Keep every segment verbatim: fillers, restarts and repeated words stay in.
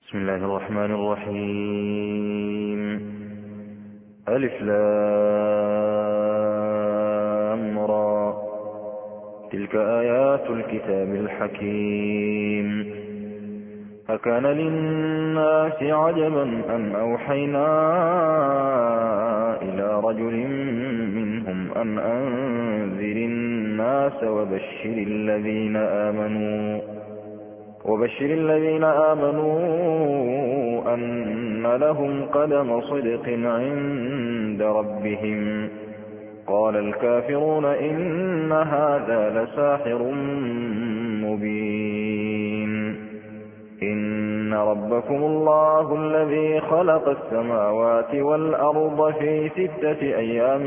بسم الله الرحمن الرحيم. ألف لام را، تلك آيات الكتاب الحكيم. أكان للناس عجبا أن أوحينا إلى رجل منهم أن أنذر الناس وبشر الذين آمنوا وبشر الذين آمنوا أن لهم قدم صدق عند ربهم. قال الكافرون إن هذا لساحر مبين. إن ربكم الله الذي خلق السماوات والأرض في ستة أيام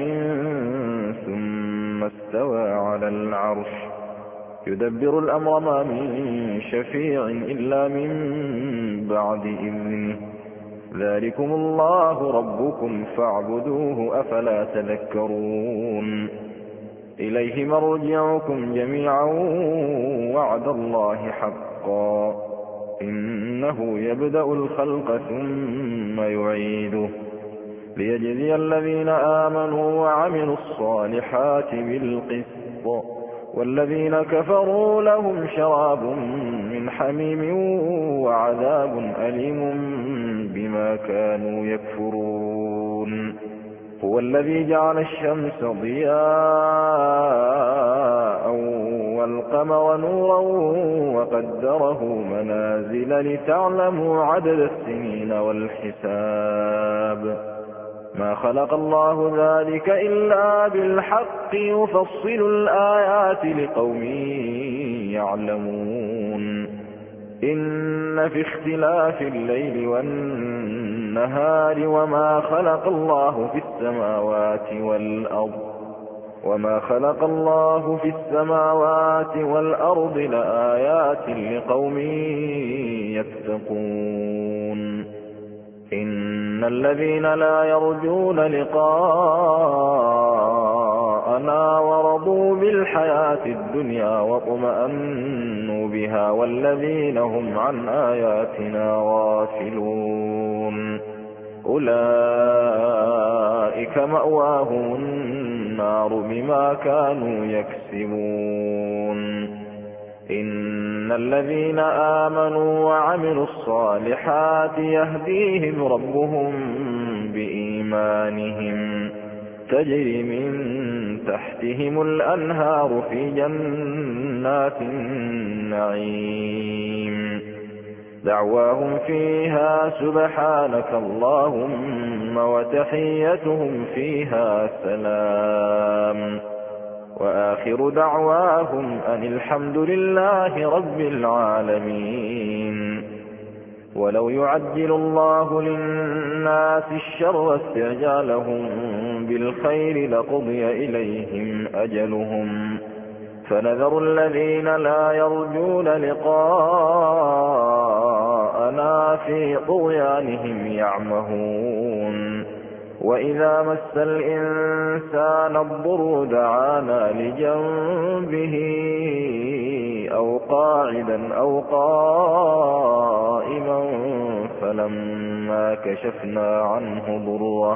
ثم استوى على العرش يدبر الأمر ما من شفيع إلا من بعد إذنه. ذلكم الله ربكم فاعبدوه أفلا تذكرون. إليه مرجعكم جميعا وعد الله حقا إنه يبدأ الخلق ثم يعيده ليجزي الذين آمنوا وعملوا الصالحات بالقسط والذين كفروا لهم شراب من حميم وعذاب أليم بما كانوا يكفرون. هو الذي جعل الشمس ضياء والقمر نورا وقدره منازل لتعلموا عدد السنين والحساب. ما خلق الله ذلك إلا بالحق يفصل الآيات لقوم يعلمون. إن في اختلاف الليل والنهار وما خلق الله في السماوات والأرض وما خلق الله في السماوات والأرض لآيات لقوم يتقون. إن الذين لا يرجون لقاءنا ورضوا بالحياة الدنيا واطمأنوا بها والذين هم عن آياتنا غافلون أولئك مأواهم النار بما كانوا يكسبون. إن الذين آمنوا وعملوا الصالحات يهديهم ربهم بإيمانهم تجري من تحتهم الأنهار في جنات النعيم دعواهم فيها سبحانك اللهم وتحيتهم فيها سلام وآخر دعواهم أن الحمد لله رب العالمين. ولو يعجل الله للناس الشر استعجالهم بالخير لقضي إليهم أجلهم فنذر الذين لا يرجون لقاءنا في طغيانهم يعمهون. وإذا مس الإنسان الضر دعانا لجنبه أو قاعدا أو قائما فلما كشفنا عنه ضره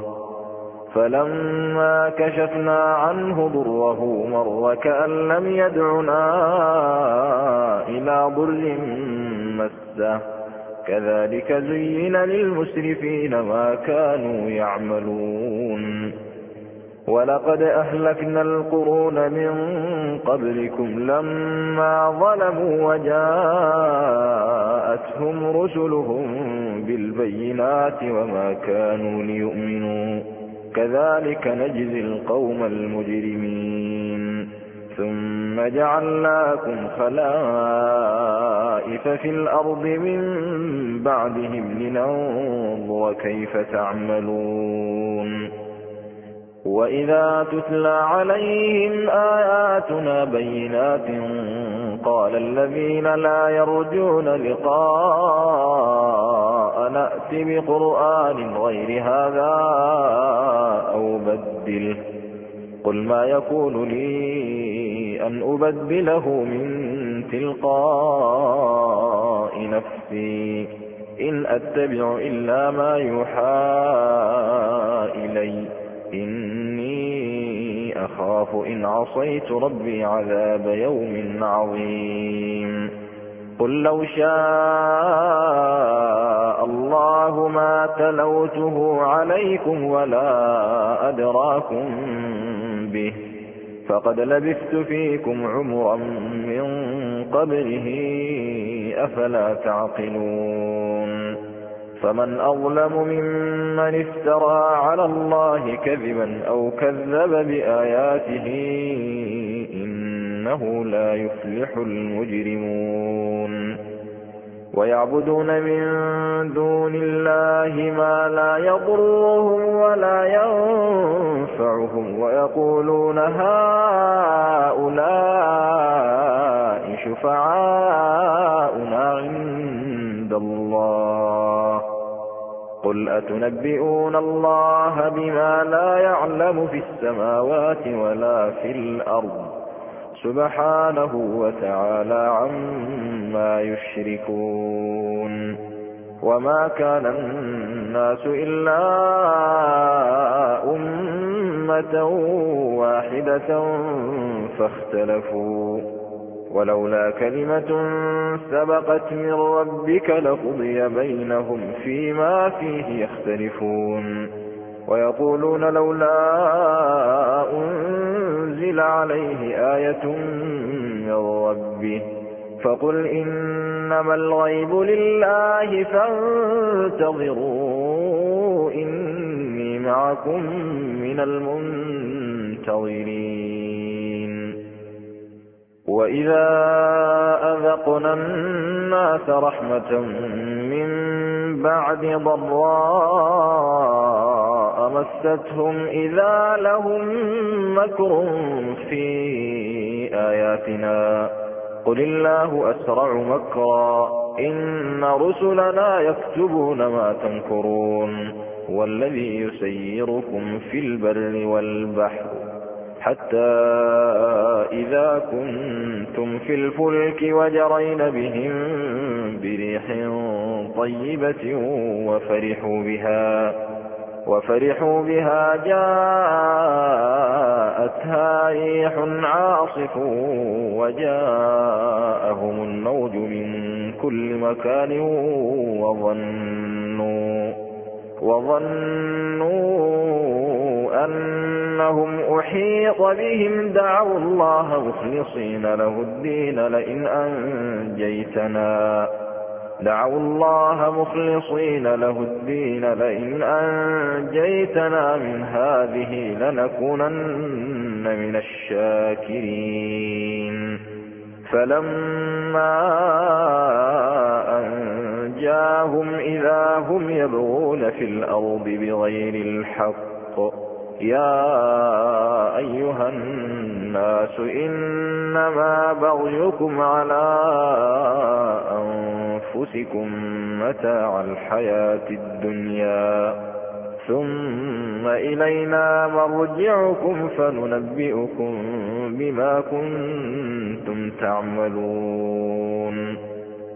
فلما كشفنا عنه ضره مر كأن لم يدعنا إلى ضر مسه كذلك زين للمسرفين ما كانوا يعملون. ولقد أهلكنا القرون من قبلكم لما ظلموا وجاءتهم رسلهم بالبينات وما كانوا ليؤمنوا كذلك نجزي القوم المجرمين. ثم جعلناكم خلائف في الأرض من بعدهم لننظر كيف تعملون. وإذا تتلى عليهم آياتنا بينات قال الذين لا يرجون لقاء نأت بقرآن غير هذا أو بدله قل ما يكون لي أن أبدله من تلقاء نفسي إن أتبع إلا ما يوحى إلي إني أخاف إن عصيت ربي عذاب يوم عظيم قل لو شاء الله ما تلوته عليكم ولا أدراكم به فقد لبثت فيكم عمرا من قبله أفلا تعقلون فمن أظلم ممن افترى على الله كذبا أو كذب بآياته إنه لا يفلح المجرمون ويعبدون من دون الله ما لا يضرهم ولا ينفعهم ويقولون هؤلاء شفعاؤنا عند الله قل أتنبئون الله بما لا يعلم في السماوات ولا في الأرض سبحانه وتعالى عما يشركون وما كان الناس إلا أمة واحدة فاختلفوا ولولا كلمة سبقت من ربك لقضي بينهم فيما فيه يختلفون ويقولون لولا أنزل عليه آية من ربه فقل إنما الغيب لله فانتظروا إني معكم من المنتظرين وإذا أذقنا الناس رحمة من بعد ضراء مستهم إذا لهم مكر في آياتنا قل الله أسرع مكرا إن رسلنا يكتبون ما تمكرون والذي يسيركم في البر والبحر حتى إذا كنتم في الفلك وجرين بهم بريح طيبة وفرحوا بها وفرحوا بها جاءتها ريح عاصف وجاءهم الموج من كل مكان وظنوا وظنوا أنهم أحيط بهم دعوا الله مخلصين له الدين لئن أنجيتنا دعوا الله مخلصين له الدين لئن أنجيتنا من هذه لنكونن من الشاكرين فلما أنجاهم إذا هم يبغون في الأرض بغير الحق يا أيها الناس إنما بغيكم على أنفسكم متاع الحياة الدنيا ثم إلينا مرجعكم فننبئكم بما كنتم تعملون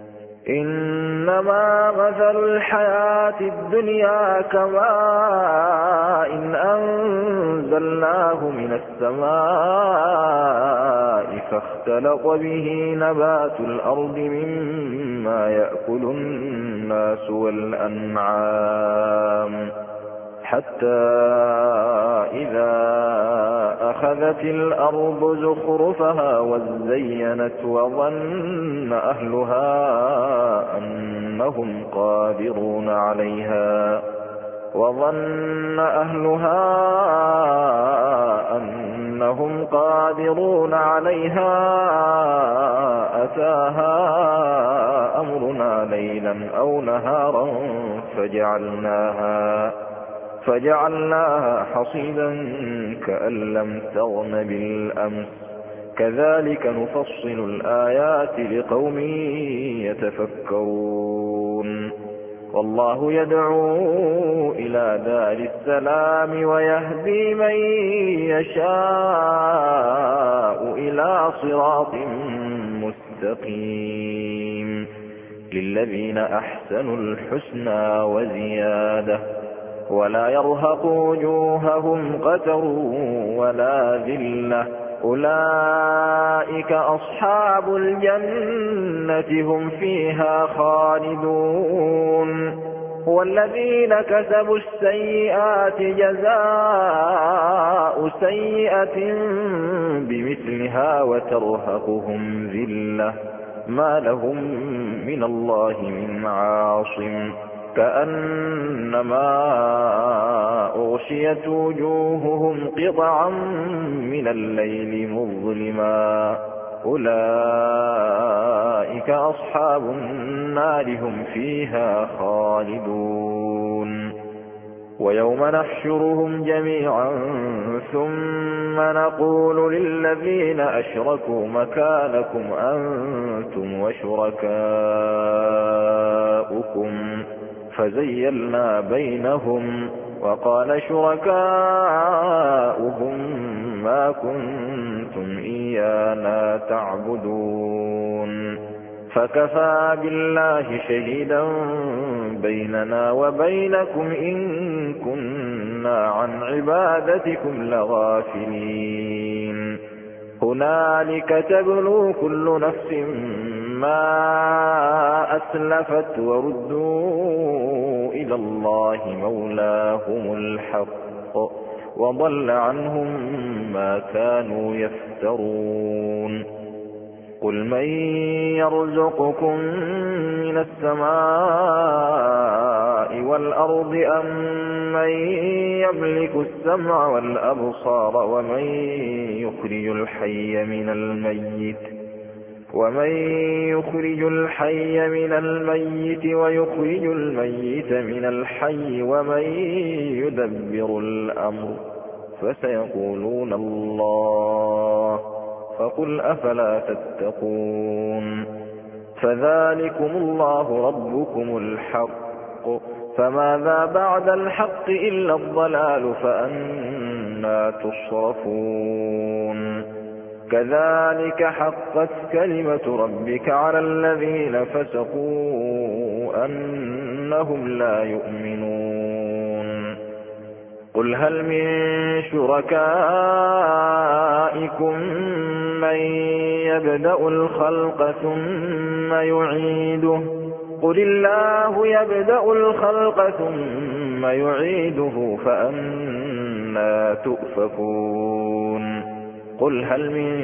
إنما مثل الحياة الدنيا كماء إن أنزلناه من السماء فاختلط به نبات الأرض مما يأكل الناس والأنعام حتى إذا أخذت الأرض زخرفها وزينت وظن أهلها أنهم قادرون عليها وظن أهلها أنهم قادرون عليها أتاها أمرنا ليلا أو نهارا فجعلناها فجعلناها حصيدا كأن لم تغن بالأمس كذلك نفصل الآيات لقوم يتفكرون والله يدعو إلى دار السلام ويهدي من يشاء إلى صراط مستقيم للذين أحسنوا الحسنى وزيادة ولا يرهق وجوههم قتر ولا ذلة أولئك أصحاب الجنة هم فيها خالدون والذين كسبوا السيئات جزاء سيئة بمثلها وترهقهم ذلة ما لهم من الله من عاصم كأنما أغشيت وجوههم قطعا من الليل مظلما أولئك أصحاب النار هم فيها خالدون ويوم نحشرهم جميعا ثم نقول للذين أشركوا مكانكم أنتم وشركاؤكم فزيلنا بينهم وقال شركاؤهم ما كنتم إيانا تعبدون فكفى بالله شهيدا بيننا وبينكم إن كنا عن عبادتكم لغافلين هنالك تبلو كل نفس ما أسلفت وردوا إلى الله مولاهم الحق وضل عنهم ما كانوا يفترون قل من يرزقكم من السماء والأرض أم من يملك السمع والأبصار ومن يخرج الحي من الميت ومن يخرج الحي من الميت ويخرج الميت من الحي ومن يدبر الأمر فسيقولون الله فقل أفلا تتقون فذلكم الله ربكم الحق فماذا بعد الحق إلا الضلال فأنى تصرفون كذلك حقت كلمة ربك على الذين فسقوا أنهم لا يؤمنون قل هل من شركائكم من يبدأ الخلق ثم يعيده قل الله يبدأ الخلق ثم يعيده فأنى تؤفكون قل هل من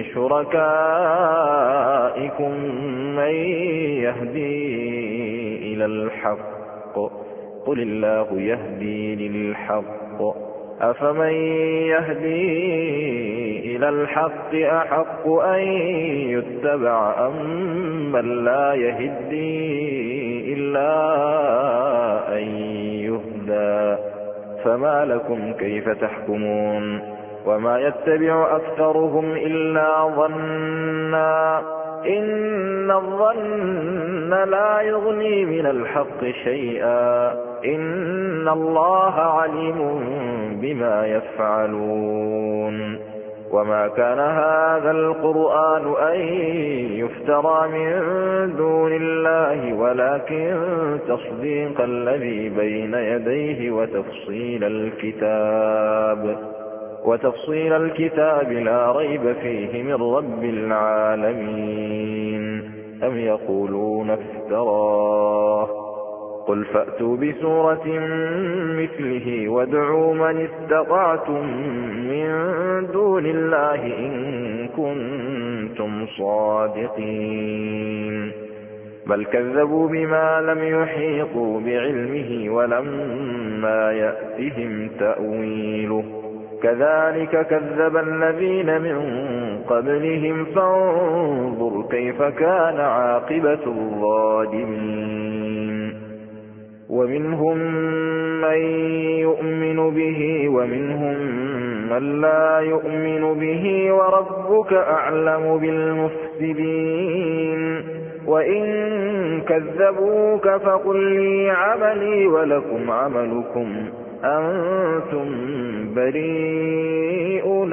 شركائكم من يهدي إلى الحق قل الله يهدي للحق أفمن يهدي إلى الحق أحق أن يتبع أم من لا يهدي إلا أن يهدى فما لكم كيف تحكمون وما يتبع أكثرهم إلا ظنا إن الظن لا يغني من الحق شيئا إن الله عليم بما يفعلون وما كان هذا القرآن أن يفترى من دون الله ولكن تصديق الذي بين يديه وتفصيل الكتاب وتفصيل الكتاب لا ريب فيه من رب العالمين أم يقولون افتراه قل فأتوا بسورة مثله وادعوا من استطعتم من دون الله إن كنتم صادقين بل كذبوا بما لم يحيطوا بعلمه ولما يأتهم تأويله كذلك كذب الذين من قبلهم فانظر كيف كان عاقبة الظالمين ومنهم من يؤمن به ومنهم من لا يؤمن به وربك أعلم بالمفسدين وإن كذبوك فقل لي عملي ولكم عملكم أنتم بريئون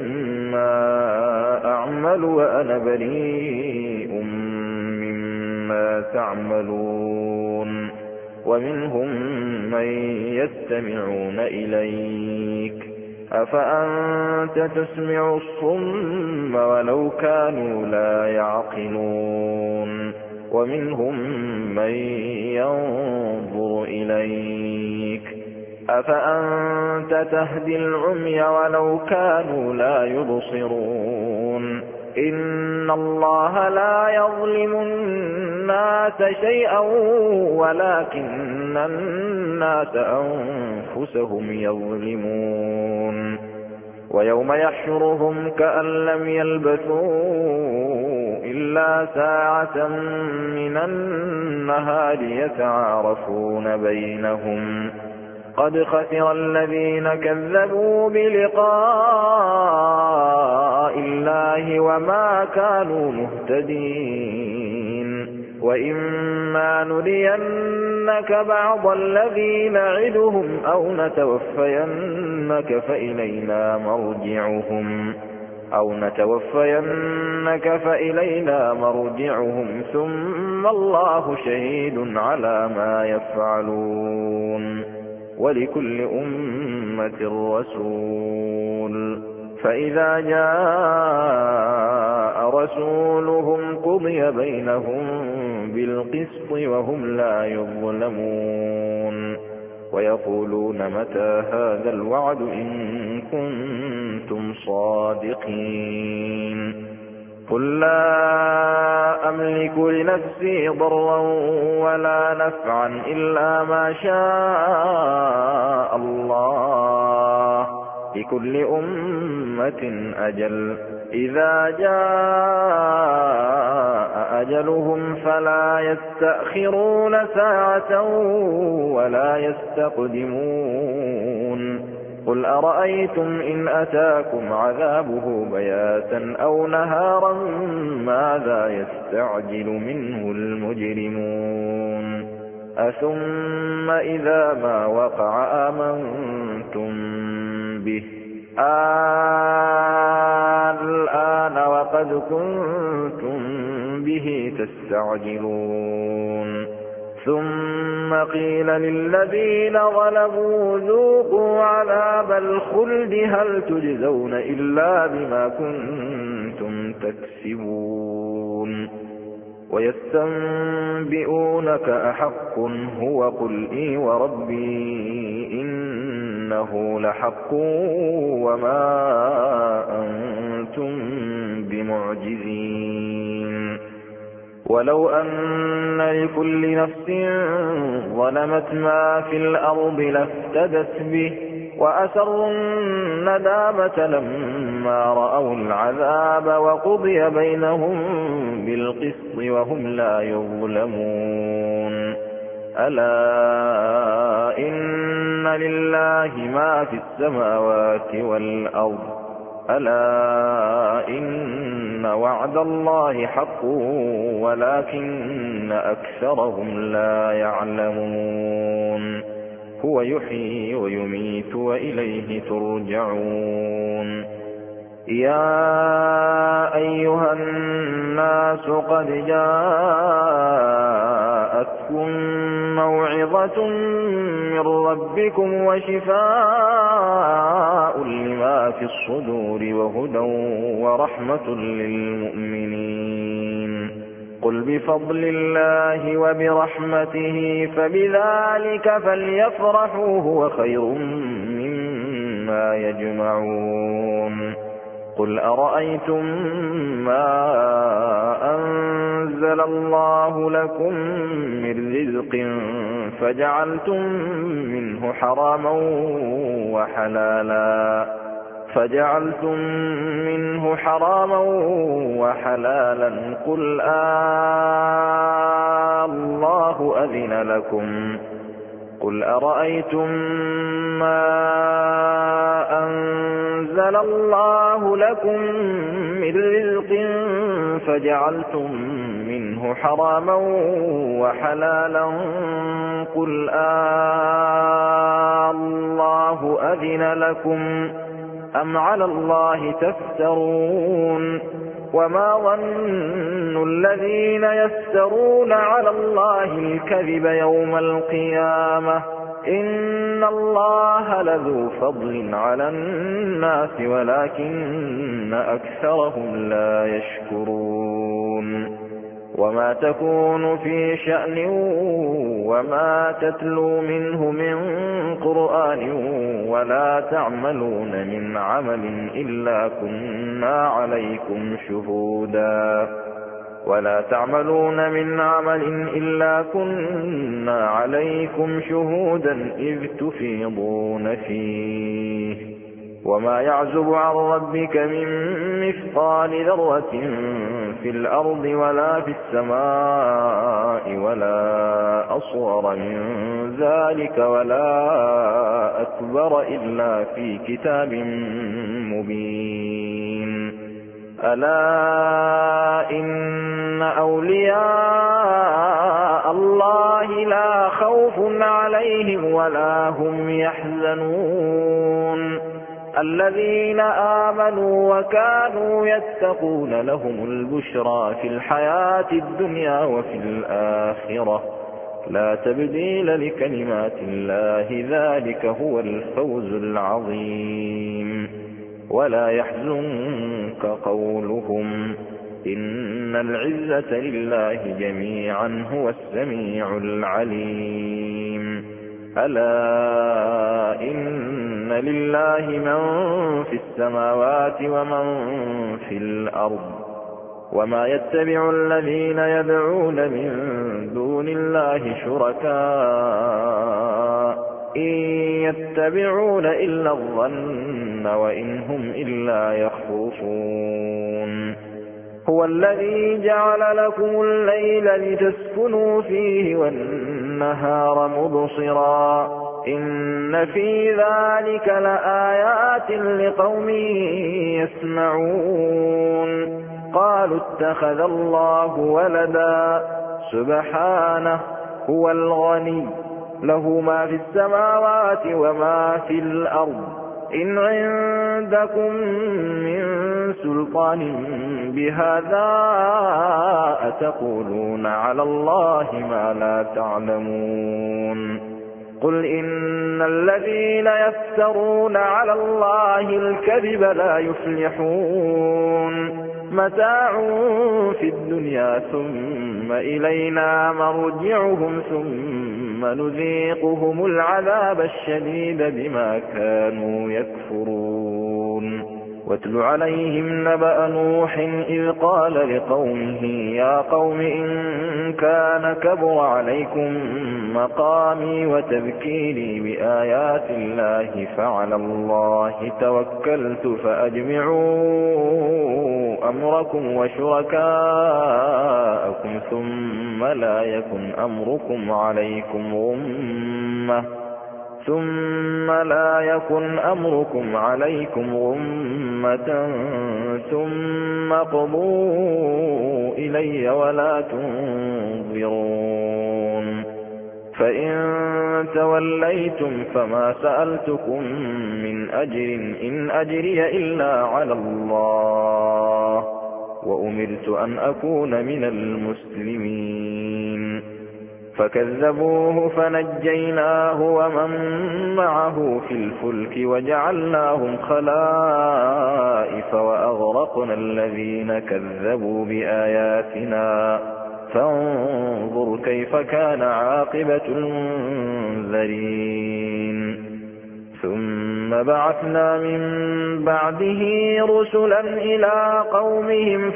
مما أعمل وأنا بريء مما ما تعملون ومنهم من يستمعون إليك أفأنت تسمع الصم ولو كانوا لا يعقلون ومنهم من ينظر إليك أفأنت تهدي العمي ولو كانوا لا يبصرون إن الله لا يظلم الناس شيئا ولكن الناس أنفسهم يظلمون ويوم يحشرهم كأن لم يلبثوا إلا ساعة من النهار يتعارفون بينهم قد خسر الذين كذبوا بلقاء الله وما كانوا مهتدين وإما نرينك بعض الذي نعدهم أو نتوفينك فإلينا مرجعهم أو نتوفينك فإلينا مرجعهم ثم الله شهيد على ما يفعلون ولكل أمة رسول فإذا جاء رسولهم قضي بينهم بالقسط وهم لا يظلمون ويقولون متى هذا الوعد إن كنتم صادقين قل لا أملك لنفسي ضرا ولا نفعا إلا ما شاء الله لكل أمة أجل إذا جاء أجلهم فلا يستأخرون ساعة ولا يستقدمون قل أرأيتم إن أتاكم عذابه بياتا أو نهارا ماذا يستعجل منه المجرمون أثم إذا ما وقع آمنتم به الآن وقد كنتم به تستعجلون ثم قيل للذين غلبوا ذوقوا عذاب الخلد هل تجزون إلا بما كنتم تكسبون ويستنبئونك أحق هو قل إي وربي إنه لحق وما أنتم بمعجزين ولو أن لكل نفس ظلمت ما في الأرض لافتدت به وأسروا الندامة لما رأوا العذاب وقضي بينهم بالقسط وهم لا يظلمون ألا إن لله ما في السماوات والأرض ألا إن وعد الله حق ولكن أكثرهم لا يعلمون هو يحيي ويميت وإليه ترجعون يا أيها الناس قد جاءتكم موعظة من ربكم وشفاء لما في الصدور وهدى ورحمة للمؤمنين قل بفضل الله وبرحمته فبذلك فليفرحوا هو خير مما يجمعون قل أرأيتم ما أنزل الله لكم من رزق فجعلتم منه حراما وحلالا فجعلتم منه حراما وحلالا قل آه الله أذن لكم قل أرأيتم ما أنزل الله لكم من رزق فجعلتم منه حراما وحلالا قل آه الله أذن لكم أم على الله تفترون وما ظن الذين يفترون على الله الكذب يوم القيامة إن الله لذو فضل على الناس ولكن أكثرهم لا يشكرون وما تكون في شأن وما تتلو منه من قرآن ولا تعملون من عمل إلا كنا عليكم شهودا ولا تعملون من عمل إلا كنا عليكم شهودا إذ تفيضون فيه وما يعزب عن ربك من مثقال ذرة في الأرض ولا في السماء ولا أصغر من ذلك ولا أكبر إلا في كتاب مبين ألا إن أولياء الله لا خوف عليهم ولا هم يحزنون الذين آمنوا وكانوا يتقون لهم البشرى في الحياة الدنيا وفي الآخرة لا تبديل لكلمات الله ذلك هو الفوز العظيم ولا يحزنك قولهم إن العزة لله جميعا هو السميع العليم ألا إن لله من في السماوات ومن في الأرض وما يتبع الذين يدعون من دون الله شركاء إن يتبعون إلا الظن وإن هم إلا يخرصون هو الذي جعل لكم الليل لتسكنوا فيه والنهار مبصرا إن في ذلك لآيات لقوم يسمعون قالوا اتخذ الله ولدا سبحانه هو الغني له ما في السماوات وما في الأرض إن عندكم من سلطان بهذا أتقولون على الله ما لا تعلمون قل إن الذين يفترون على الله الكذب لا يفلحون متاع في الدنيا ثم إلينا مرجعهم ثم نذيقهم العذاب الشديد بما كانوا يكفرون واتل عليهم نبأ نوح إذ قال لقومه يا قوم إن كان كبر عليكم مقامي وتذكيري بآيات الله فعلى الله توكلت فأجمعوا أمركم وشركاءكم ثم لا يكن أمركم عليكم غمة ثم لا يكن أمركم عليكم غمة ثم قضوا إلي ولا تنظرون فإن توليتم فما سألتكم من أجر إن أجري إلا على الله وأمرت أن أكون من المسلمين فكذبوه فنجيناه ومن معه في الفلك وجعلناهم خلائف وأغرقنا الذين كذبوا بآياتنا فانظر كيف كان عاقبة المنذرين ثم بعثنا من بعده رسلا إلى قومهم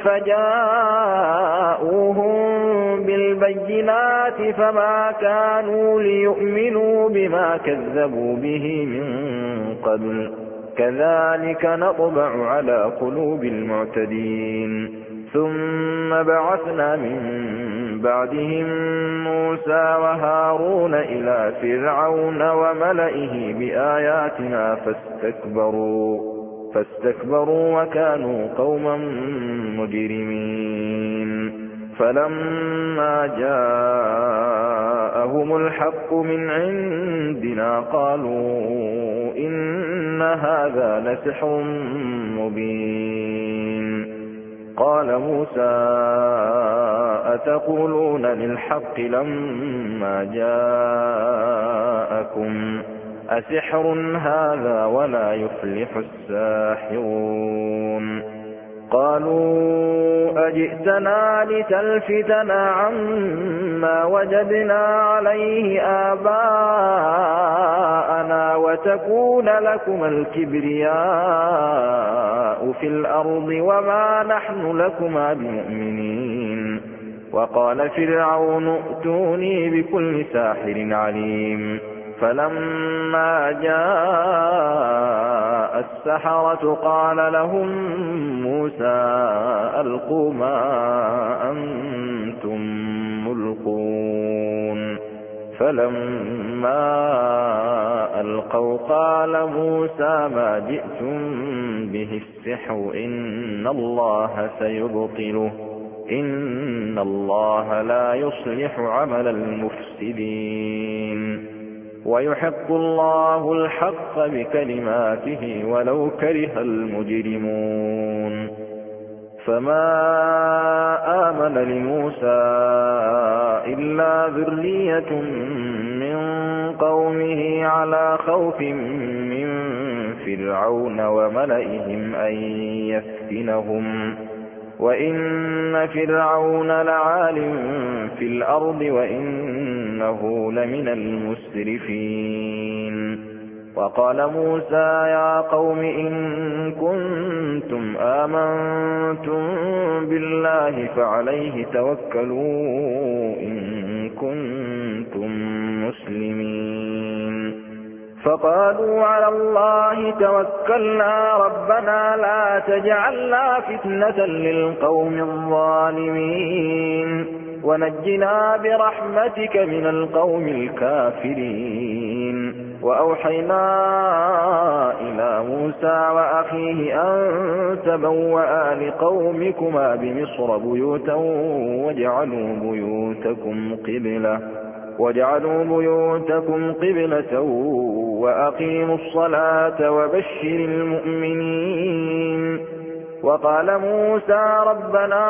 فجاءوهم بالبينات فما كانوا ليؤمنوا بما كذبوا به من قبل كذلك نطبع على قلوب المعتدين ثم بعثنا من بعدهم موسى وهارون إلى فرعون وملئه بآياتنا فاستكبروا فاستكبروا وكانوا قوما مجرمين فلما جاءهم الحق من عندنا قالوا إن هذا لسحر مبين قال موسى أتقولون للحق لما جاءكم أسحر هذا ولا يفلح الساحرون قالوا أجئتنا لتلفتنا عما وجدنا عليه آباءنا وتكون لكما الكبرياء في الأرض وما نحن لكما بمؤمنين وقال فرعون ائتوني بكل ساحر عليم فلما جاء السحرة قال لهم موسى ألقوا ما أنتم ملقون فلما ألقوا قال موسى ما جئتم به السحر إن الله سيبطله إن الله لا يصلح عمل المفسدين ويحق الله الحق بكلماته ولو كره المجرمون فما آمن لموسى إلا ذرية من قومه على خوف من فرعون وملئهم أن يفتنهم وإن فرعون لعال في الأرض وإنه لمن المسرفين وقال موسى يا قوم إن كنتم آمنتم بالله فعليه توكلوا إن كنتم مسلمين فقالوا على الله توكلنا ربنا لا تجعلنا فتنة للقوم الظالمين ونجنا برحمتك من القوم الكافرين وأوحينا إلى موسى وأخيه أن تبوأ لقومكما بمصر بيوتا واجعلوا بيوتكم قبلة واجعلوا بيوتكم قبلة وأقيموا الصلاة وبشر المؤمنين وقال موسى ربنا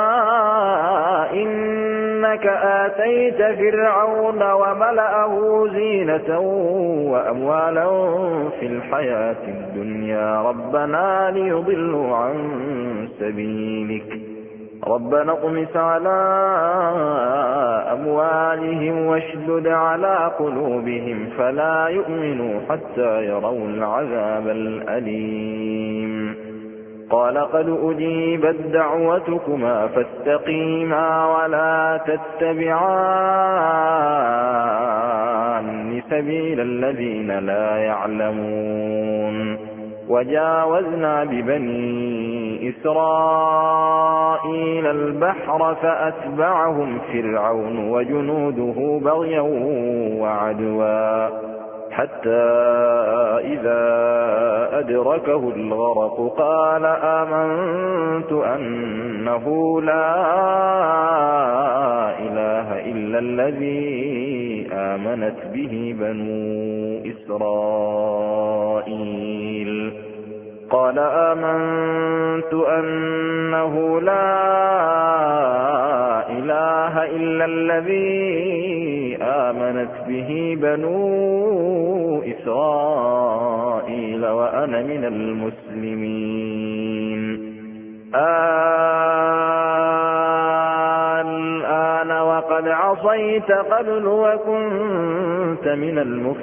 إنك آتيت فرعون وملأه زينة وأموالا في الحياة الدنيا ربنا ليضلوا عن سبيلك ربنا اطمس على أموالهم واشدد على قلوبهم فلا يؤمنوا حتى يروا العذاب الأليم قال قد أجيبت دعوتكما فاستقيما ولا تتبعان سبيل الذين لا يعلمون وجاوزنا ببني إسرائيل البحر فأتبعهم فرعون وجنوده بغيا وعدوا حتى إذا أدركه الغرق قال آمنت أنه لا إله إلا الذي آمنت به بنو إسرائيل قال آمنت أنه لا إله إلا الذي آمنت به بنو إسرائيل وأنا من المسلمين الآن وقد عصيت قبل وكنت من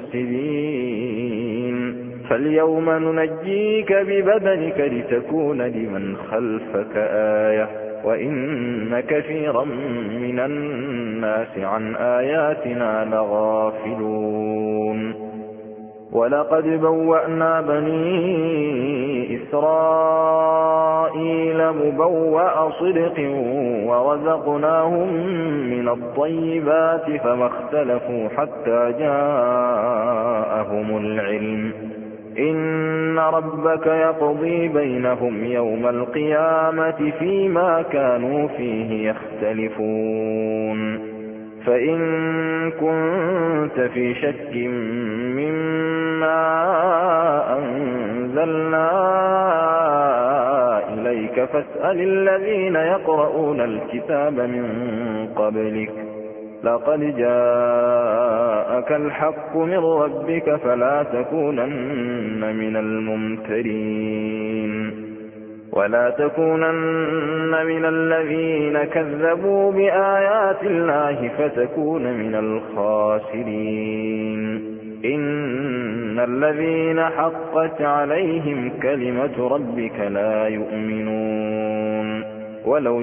المفسدين فاليوم ننجيك ببدنك لتكون لمن خلفك آية وإن كثيرا من الناس عن آياتنا لغافلون ولقد بوأنا بني إسرائيل مبوأ صدق ورزقناهم من الطيبات فما اختلفوا حتى جاءهم العلم إن ربك يقضي بينهم يوم القيامة فيما كانوا فيه يختلفون فإن كنت في شك مما أنزلنا إليك ذلك فاسأل الذين يقرؤون الكتاب من قبلك لقد جاءك الحق من ربك فلا تكونن من الممترين ولا تكونن من الذين كذبوا بآيات الله فتكون من الخاسرين إن الذين حقت عليهم كلمة ربك لا يؤمنون ولو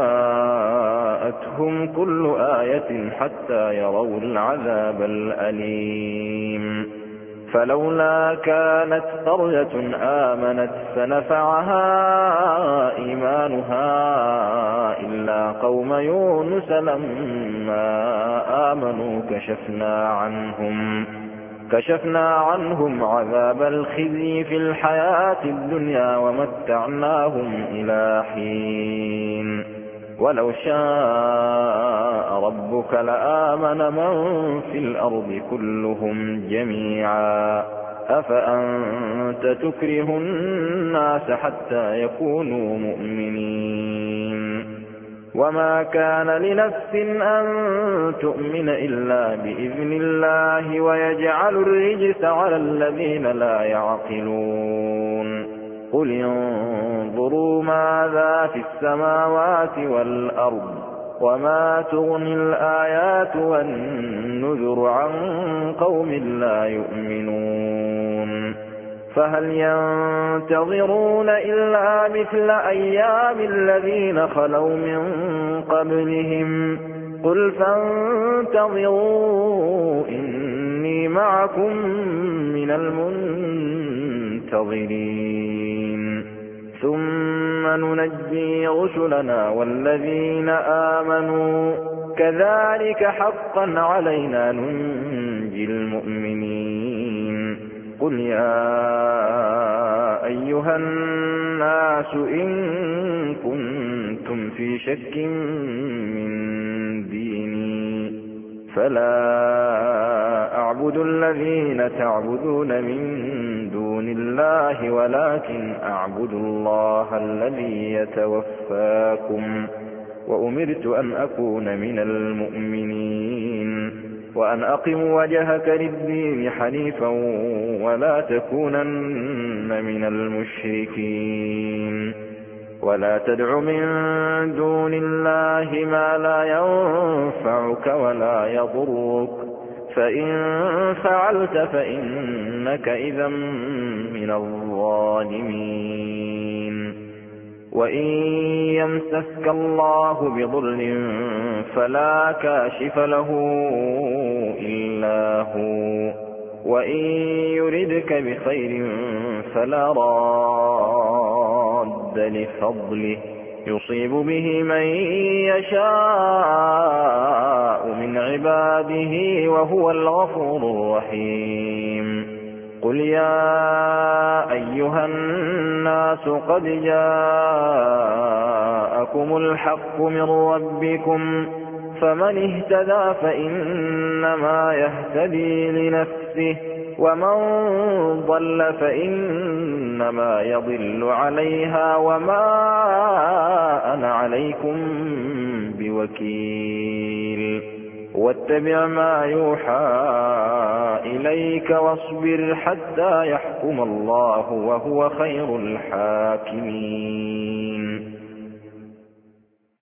جاءتهم كل آية حتى يروا العذاب الأليم فلولا كانت قرية آمنت فنفعها إيمانها إلا قوم يونس لما آمنوا كشفنا عنهم كشفنا عنهم عذاب الخزي في الحياة الدنيا ومتعناهم إلى حين ولو شاء ربك لآمن من في الأرض كلهم جميعا أفأنت تكره الناس حتى يكونوا مؤمنين وما كان لنفس أن تؤمن إلا بإذن الله ويجعل الرجس على الذين لا يعقلون قل انظروا ماذا في السماوات والأرض وما تغني الآيات والنذر عن قوم لا يؤمنون فهل ينتظرون إلا مثل أيام الذين خلوا من قبلهم قل فانتظروا إني معكم من المنتظرين ثم ننجي رسلنا والذين آمنوا كذلك حقا علينا ننجي المؤمنين قل يا أيها الناس إن كنتم في شك من ديني فلا أعبد الذين تعبدون من دون الله ولكن أعبد الله الذي يتوفاكم وأمرت أن أكون من المؤمنين وأن أقم وجهك للدين حنيفا ولا تكونن من المشركين ولا تدع من دون الله ما لا ينفعك ولا يضرك فإن فعلت فإنك إذا من الظالمين وإن يمسسك الله بضر فلا كاشف له إلا هو وإن يردك بخير فلا راد لفضله يصيب به من يشاء من عباده وهو الغفور الرحيم قل يا أيها الناس قد جاءكم الحق من ربكم فمن اهتدى فإنما يهتدي لنفسه ومن ضل فإنما يضل عليها وما أنا عليكم بوكيل واتبع ما يوحى إليك واصبر حتى يحكم الله وهو خير الحاكمين